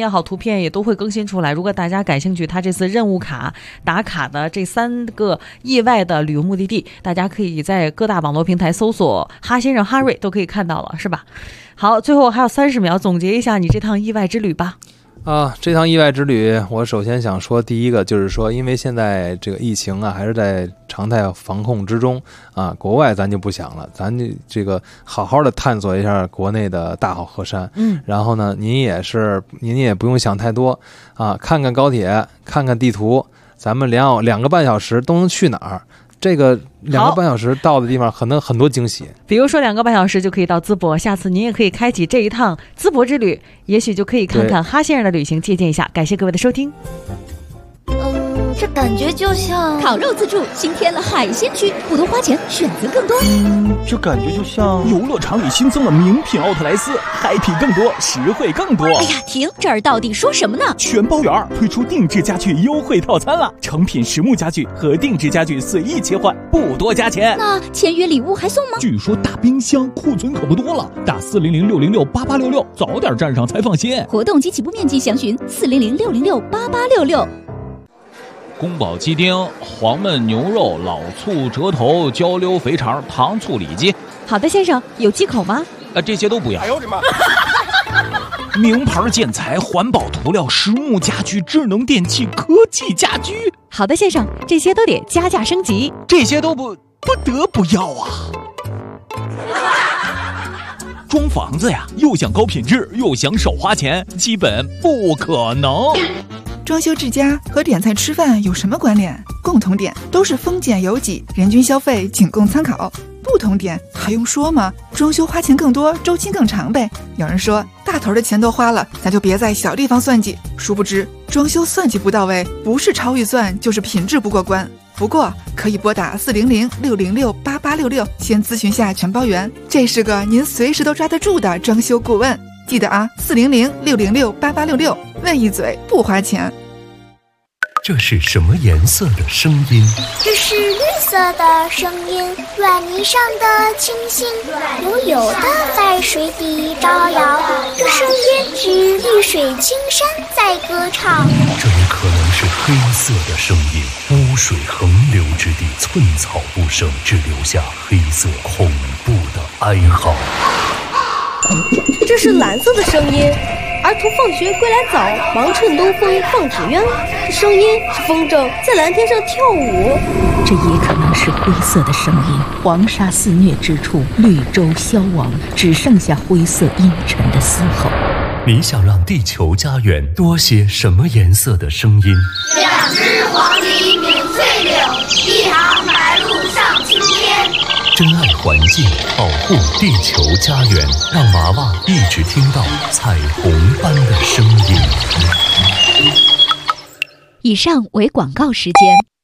片也都会更新出来。如果大家感兴趣，他这次任务卡打卡的这3个意外的旅游目的地，大家可以在各大网络平台搜索哈先生哈瑞都可以看到了，是吧？好，最后还有30秒，总结一下你这趟意外之旅吧。 这趟意外之旅，我首先想说，第一个就是说，因为现在这个疫情啊，还是在常态防控之中啊，国外咱就不想了，咱这个好好的探索一下国内的大好河山。然后呢，您也不用想太多啊，看看高铁，看看地图，咱们2个半小时都能去哪儿？这个2个半小时到的地方，可能很多惊喜。比如说2个半小时就可以到淄博，下次您也可以开启这一趟淄博之旅，也许就可以看看哈先生的旅行，借鉴一下。感谢各位的收听。 这感觉就像烤肉自助新添了海鲜区，不多花钱，选择更多。 这感觉就像游乐场里新增了名品奥特莱斯，happy更多，实惠更多。 哎呀，停！这儿到底说什么呢？ 全包圆推出定制家具优惠套餐了，成品实木家具和定制家具随意切换，不多加钱。 那签约礼物还送吗？ 据说大冰箱库存可不多了，打400-606-8866，早点站上才放心。 活动及起步面积详询400-606-8866。 宫保鸡丁、黄焖牛肉、老醋折头、焦溜肥肠、糖醋里脊。 好的，先生，有忌口吗？ 这些都不要。 哎呦我的妈！ 名牌建材、环保涂料、实木家具、智能电器、科技家居。 好的，先生，这些都得加价升级。 这些都不得不要啊！装房子呀，又想高品质，又想少花钱，基本不可能。 装修治家和点菜吃饭有什么关联？共同点都是丰俭由己，人均消费仅供参考。不同点还用说吗？装修花钱更多，周期更长呗。有人说大头的钱都花了，咱就别在小地方算计。殊不知装修算计不到位，不是超预算就是品质不过关。不过可以拨打400-606-8866，先咨询下全包圆，这是个您随时都抓得住的装修顾问。记得啊，400-606-8866，问一嘴不花钱。 这是什么颜色的声音？ 这是绿色的声音，软泥上的星星，悠悠的在水底招摇。这声音是绿水青山在歌唱。 这也可能是黑色的声音，污水横流之地，寸草不生，只留下黑色恐怖的哀嚎。 这是蓝色的声音，儿童放学归来早，忙趁东风放纸鸢。这声音是风筝在蓝天上跳舞。 这也可能是灰色的声音，黄沙肆虐之处，绿洲消亡，只剩下灰色阴沉的嘶吼。 你想让地球家园多些什么颜色的声音 ？2只黄鹂鸣翠柳，1行白鹭上青天。 珍爱环境，保护地球家园，让娃娃一直听到彩虹般的声音。 以上为广告时间。